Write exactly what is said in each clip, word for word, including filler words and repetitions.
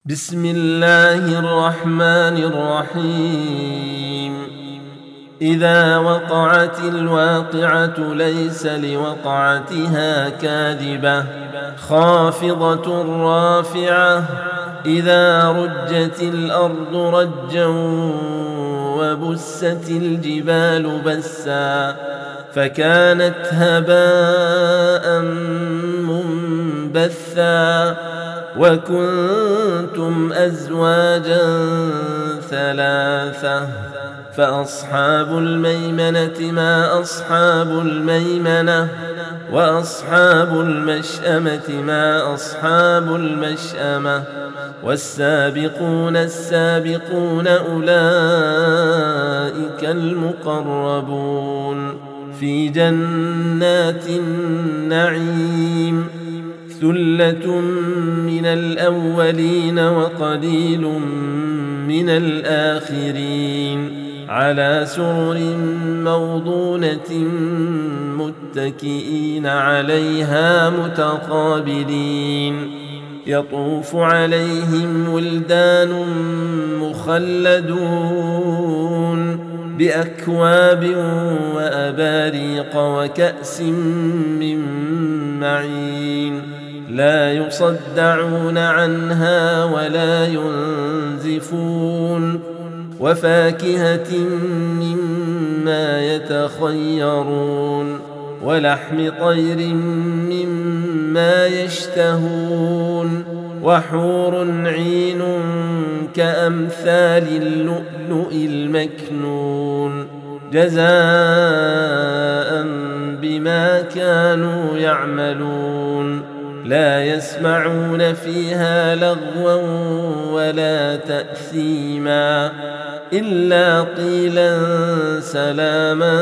بسم الله الرحمن الرحيم. إذا وقعت الواقعة ليس لوقعتها كاذبة خافضة رافعة إذا رجت الأرض رجا وبست الجبال بسا فكانت هباء منبثا وكنتم أزواجا ثلاثة فأصحاب الميمنة ما أصحاب الميمنة وأصحاب المشأمة ما أصحاب المشأمة والسابقون السابقون أولئك المقربون في جنات النعيم ثلة من الأولين وقليل من الآخرين على سرر موضونة متكئين عليها متقابلين يطوف عليهم ولدان مخلدون بأكواب وأباريق وكأس من معين لا يصدعون عنها ولا ينزفون وفاكهة مما يتخيرون ولحم طير مما يشتهون وحور عين كأمثال اللؤلؤ المكنون جزاء بما كانوا يعملون لا يسمعون فيها لغوا ولا تأثيما إلا قيلا سلاما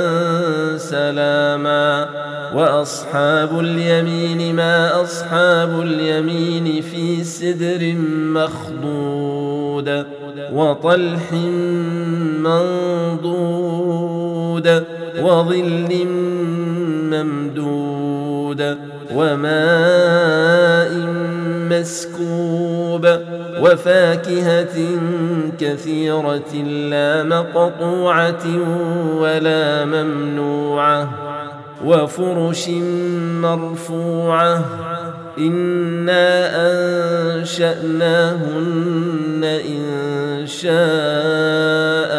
سلاما وأصحاب اليمين ما أصحاب اليمين في سدر مخضود وطلح منضود وظل ممدود وماء مسكوب وفاكهة كثيرة لا مقطوعة ولا ممنوعة وفرش مرفوعة إنا أنشأناهن إن شاء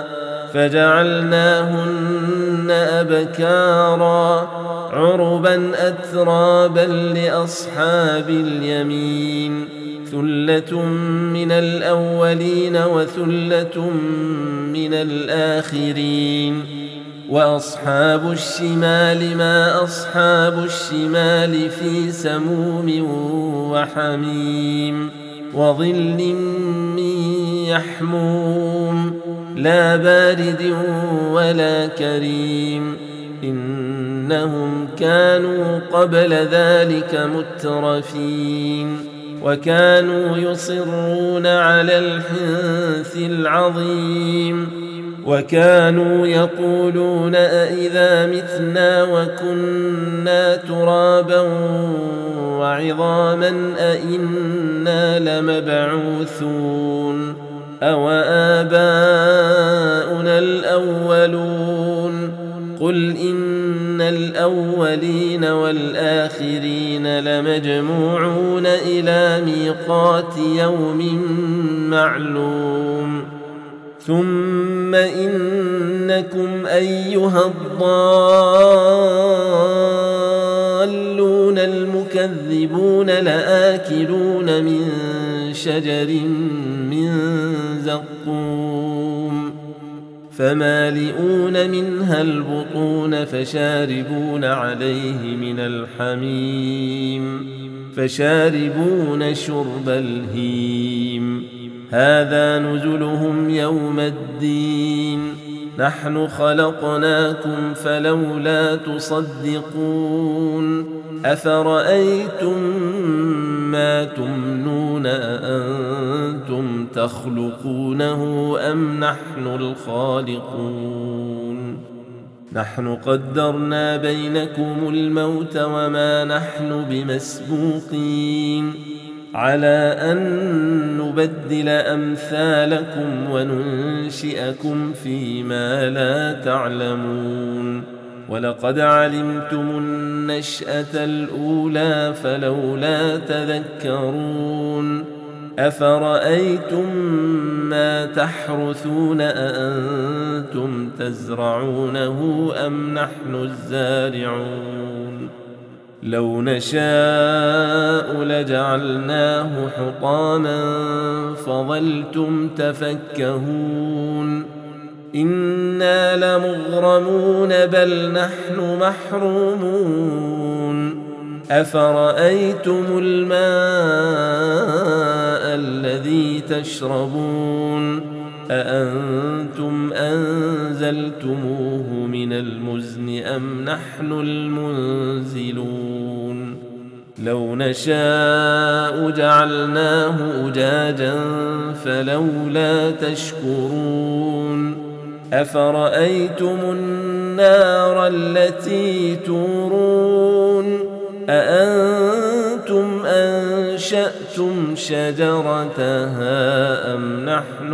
فجعلناهن أبكارا عربا أترابا لأصحاب اليمين ثلة من الأولين وثلة من الآخرين وأصحاب الشمال ما أصحاب الشمال في سموم وحميم وظل من يحموم لا بارد ولا كريم إنهم كانوا قبل ذلك مترفين وكانوا يصرون على الحنث العظيم وكانوا يقولون أئذا متنا وكنا ترابا وعظاما أئنا لمبعوثون أو آباؤنا الأولون قل إن الأولين والآخرين لمجموعون إلى ميقات يوم معلوم ثم إنكم أيها الضالون المكذبون لآكلون من شجر من زقوم فمالئون منها البطون فشاربون عليه من الحميم فشاربون شرب الهيم هذا نزلهم يوم الدين نحن خلقناكم فلولا تصدقون أفرأيتم ما تمنون أأنتم تخلقونه أم نحن الخالقون نحن قدرنا بينكم الموت وما نحن بمسبوقين على أن نبدل أمثالكم وننشئكم فيما لا تعلمون ولقد علمتم النشأة الأولى فلولا تذكرون أفرأيتم ما تحرثون أأنتم تزرعونه أم نحن الزارعون لو نشاء لجعلناه حطاما فظلتم تفكهون إنا لمغرمون بل نحن محرومون أفرأيتم الماء الذي تشربون أأنتم أنزلتموه من المزن أم نحن المنزلون لو نشاء جعلناه أجاجا فلولا تشكرون أفرأيتم النار التي تورون أأنتم أنشأتم شجرتها أم نحن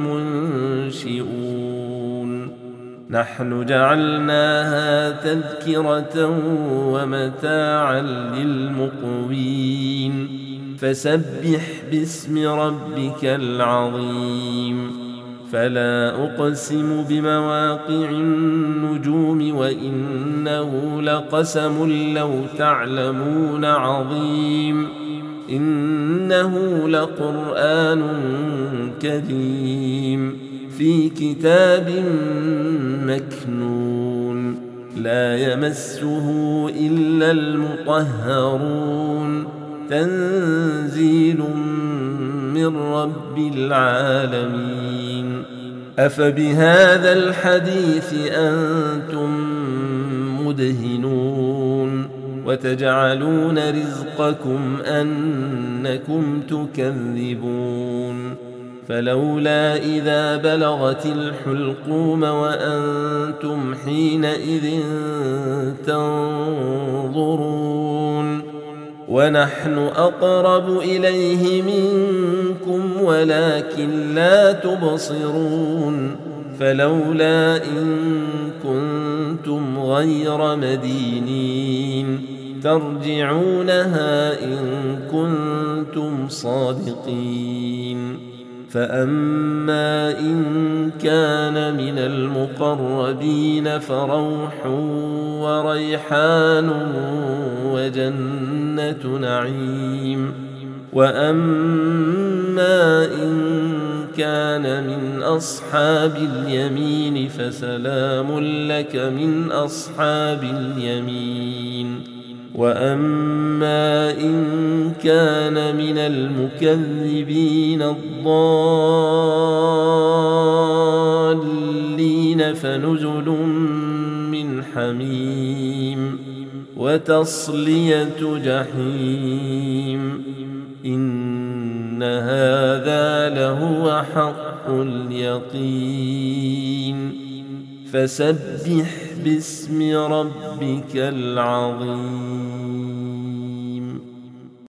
المنشئون نحن جعلناها تذكرة ومتاعا للمقوين فسبح باسم ربك العظيم فلا أقسم بمواقع النجوم وإنه لقسم لو تعلمون عظيم إنه لقرآن كريم في كتاب مكنون لا يمسه إلا المطهرون تنزيل من رب العالمين أفبهذا الحديث أنتم مدهنون وتجعلون رزقكم أنكم تكذبون فلولا إذا بلغت الحلقوم وأنتم حينئذ تنظرون ونحن أقرب إليه منكم ولكن لا تبصرون فلولا إن كنتم غير مدينين ترجعونها إن كنتم صادقين فأما إن كان من المقربين فروح وريحان وجنة نعيم وأما إن كان من أصحاب اليمين فسلام لك من أصحاب اليمين وأما إن كان من المكذبين الضالين فنزل من حميم وتصلية جحيم إن هذا لهو حق اليقين فسبح باسم ربك العظيم.